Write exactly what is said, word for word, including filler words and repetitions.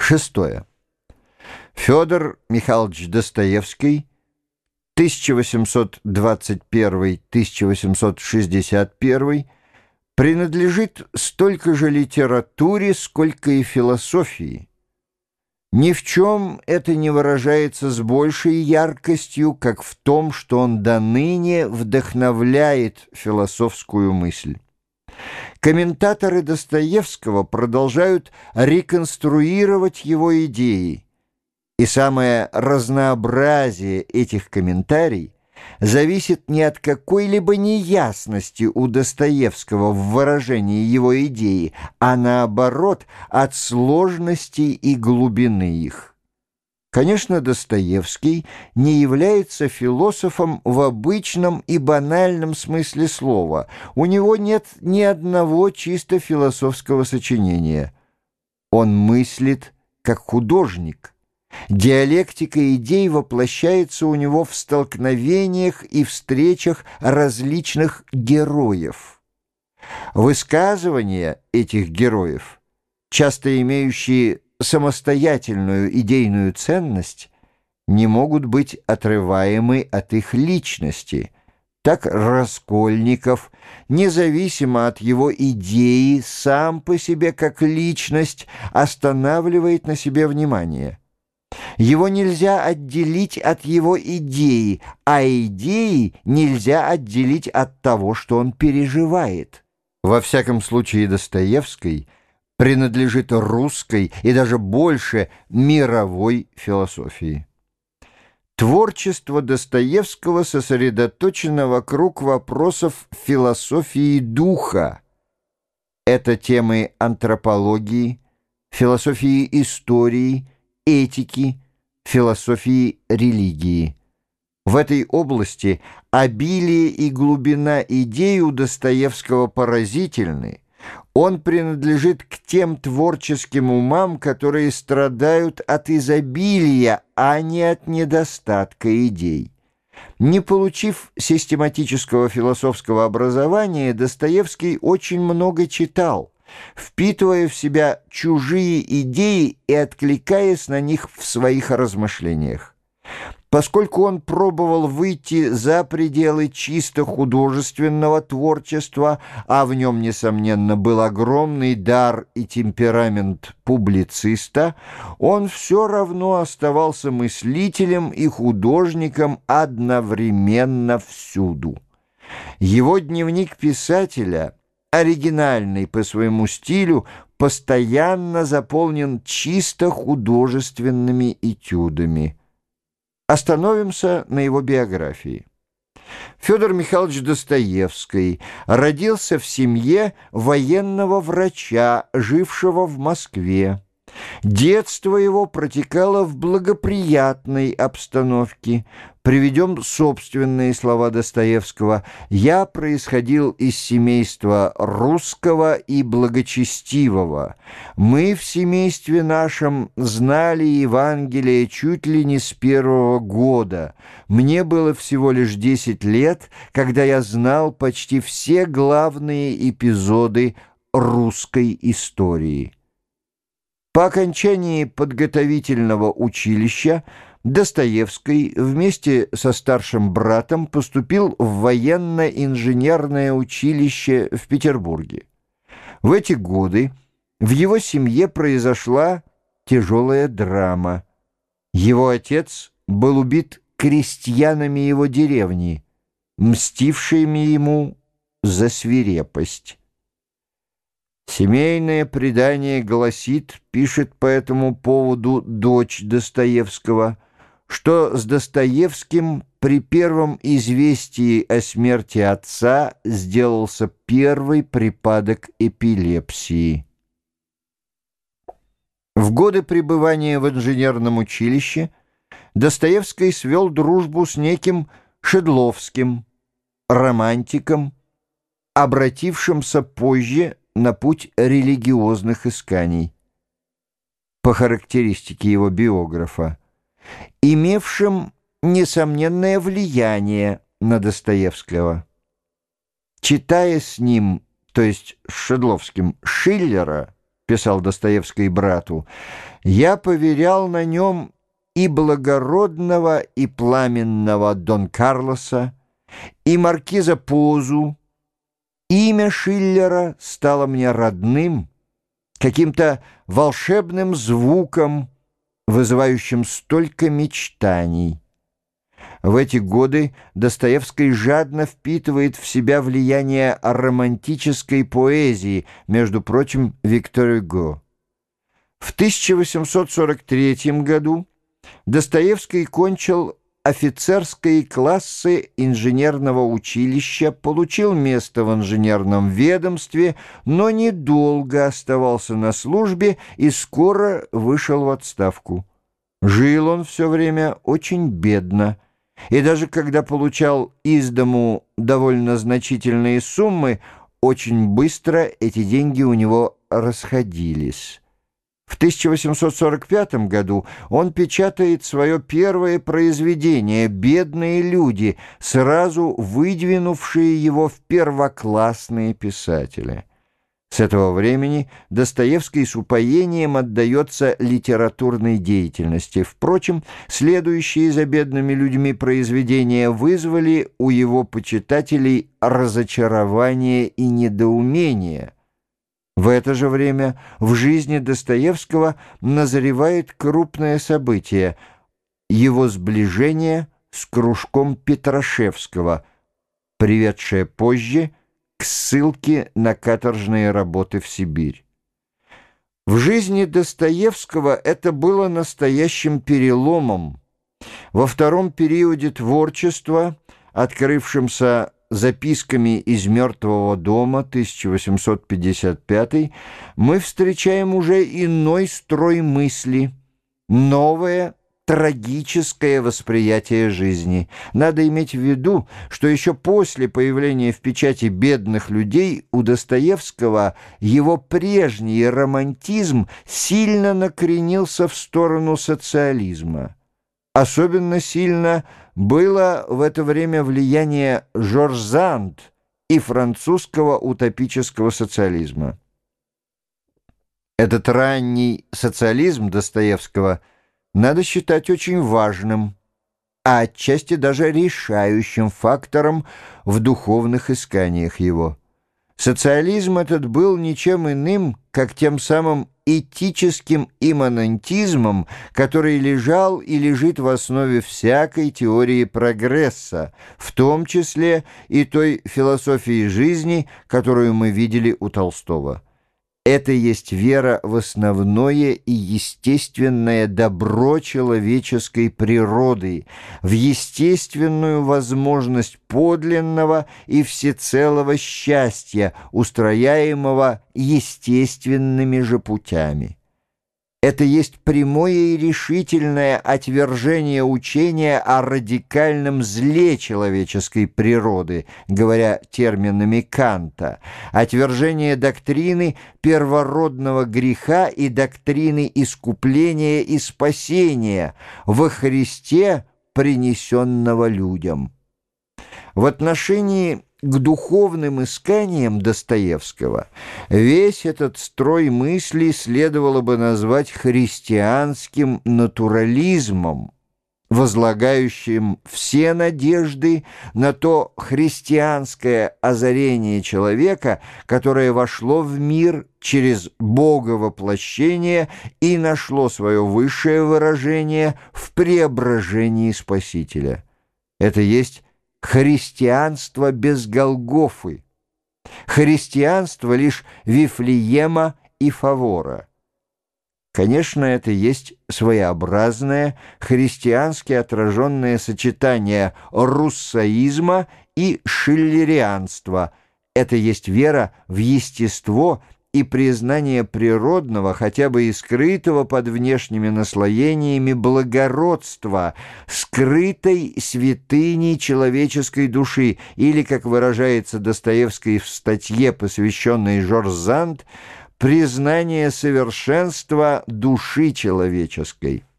Шестое. Федор Михайлович Достоевский, тысяча восемьсот двадцать первый — тысяча восемьсот шестьдесят первый, принадлежит столько же литературе, сколько и философии. Ни в чем это не выражается с большей яркостью, как в том, что он доныне вдохновляет философскую мысль. Комментаторы Достоевского продолжают реконструировать его идеи, и самое разнообразие этих комментариев зависит не от какой-либо неясности у Достоевского в выражении его идеи, а наоборот от сложности и глубины их. Конечно, Достоевский не является философом в обычном и банальном смысле слова. У него нет ни одного чисто философского сочинения. Он мыслит как художник. Диалектика идей воплощается у него в столкновениях и встречах различных героев. Высказывания этих героев, часто имеющие самостоятельную идейную ценность, не могут быть отрываемы от их личности. Так Раскольников, независимо от его идеи, сам по себе как личность останавливает на себе внимание. Его нельзя отделить от его идеи, а идеи нельзя отделить от того, что он переживает. Во всяком случае, Достоевский принадлежит русской и даже больше мировой философии. Творчество Достоевского сосредоточено вокруг вопросов философии духа. Это темы антропологии, философии истории, этики, философии религии. В этой области обилие и глубина идей у Достоевского поразительны. Он принадлежит к тем творческим умам, которые страдают от изобилия, а не от недостатка идей. Не получив систематического философского образования, Достоевский очень много читал, впитывая в себя чужие идеи и откликаясь на них в своих размышлениях. Поскольку он пробовал выйти за пределы чисто художественного творчества, а в нем, несомненно, был огромный дар и темперамент публициста, он все равно оставался мыслителем и художником одновременно всюду. Его дневник писателя, оригинальный по своему стилю, постоянно заполнен чисто художественными этюдами. Остановимся на его биографии. Федор Михайлович Достоевский родился в семье военного врача, жившего в Москве. Детство его протекало в благоприятной обстановке. Приведем собственные слова Достоевского. «Я происходил из семейства русского и благочестивого. Мы в семействе нашем знали Евангелие чуть ли не с первого года. Мне было всего лишь десять лет, когда я знал почти все главные эпизоды русской истории». По окончании подготовительного училища Достоевский вместе со старшим братом поступил в военно-инженерное училище в Петербурге. В эти годы в его семье произошла тяжелая драма. Его отец был убит крестьянами его деревни, мстившими ему за свирепость. Семейное предание гласит, пишет по этому поводу дочь Достоевского, что с Достоевским при первом известии о смерти отца сделался первый припадок эпилепсии. В годы пребывания в инженерном училище Достоевский свел дружбу с неким Шедловским, романтиком, обратившимся позже на путь религиозных исканий, по характеристике его биографа, имевшим несомненное влияние на Достоевского. Читая с ним, то есть с Шедловским, Шиллера, писал Достоевский брату, «я поверял на нем и благородного, и пламенного Дон Карлоса, и маркиза Позу. Имя Шиллера стало мне родным, каким-то волшебным звуком, вызывающим столько мечтаний». В эти годы Достоевский жадно впитывает в себя влияние романтической поэзии, между прочим, Виктор Гюго. В тысяча восемьсот сорок третьем году Достоевский кончил офицерские классы инженерного училища, получил место в инженерном ведомстве, но недолго оставался на службе и скоро вышел в отставку. Жил он все время очень бедно, и даже когда получал из дому довольно значительные суммы, очень быстро эти деньги у него расходились. В тысяча восемьсот сорок пятом году он печатает свое первое произведение «Бедные люди», сразу выдвинувшие его в первоклассные писатели. С этого времени Достоевский с упоением отдается литературной деятельности. Впрочем, следующие за «Бедными людьми» произведения вызвали у его почитателей разочарование и недоумение. В это же время в жизни Достоевского назревает крупное событие — его сближение с кружком Петрашевского, приведшее позже к ссылке на каторжные работы в Сибирь. В жизни Достоевского это было настоящим переломом. Во втором периоде творчества, открывшемся записками из «Мертвого дома» тысяча восемьсот пятьдесят пятый, мы встречаем уже иной строй мысли, новое трагическое восприятие жизни. Надо иметь в виду, что еще после появления в печати «Бедных людей» у Достоевского его прежний романтизм сильно накренился в сторону социализма. Особенно сильно было в это время влияние Жорж Санд и французского утопического социализма. Этот ранний социализм Достоевского надо считать очень важным, а отчасти даже решающим фактором в духовных исканиях его. Социализм этот был ничем иным, как тем самым этическим имманентизмом, который лежал и лежит в основе всякой теории прогресса, в том числе и той философии жизни, которую мы видели у Толстого. Это есть вера в основное и естественное добро человеческой природы, в естественную возможность подлинного и всецелого счастья, устрояемого естественными же путями. Это есть прямое и решительное отвержение учения о радикальном зле человеческой природы, говоря терминами Канта, отвержение доктрины первородного греха и доктрины искупления и спасения во Христе, принесенного людям. В отношении к духовным исканиям Достоевского весь этот строй мыслей следовало бы назвать христианским натурализмом, возлагающим все надежды на то христианское озарение человека, которое вошло в мир через Боговоплощение и нашло свое высшее выражение в преображении Спасителя. Это есть христианство без Голгофы, христианство лишь Вифлеема и Фавора. Конечно, это есть своеобразное христиански отраженное сочетание руссоизма и шиллерианства. Это есть вера в естество и признание природного, хотя бы и скрытого под внешними наслоениями благородства, скрытой святыней человеческой души, или, как выражается Достоевский в статье, посвященной Жорж Санд, признание совершенства души человеческой.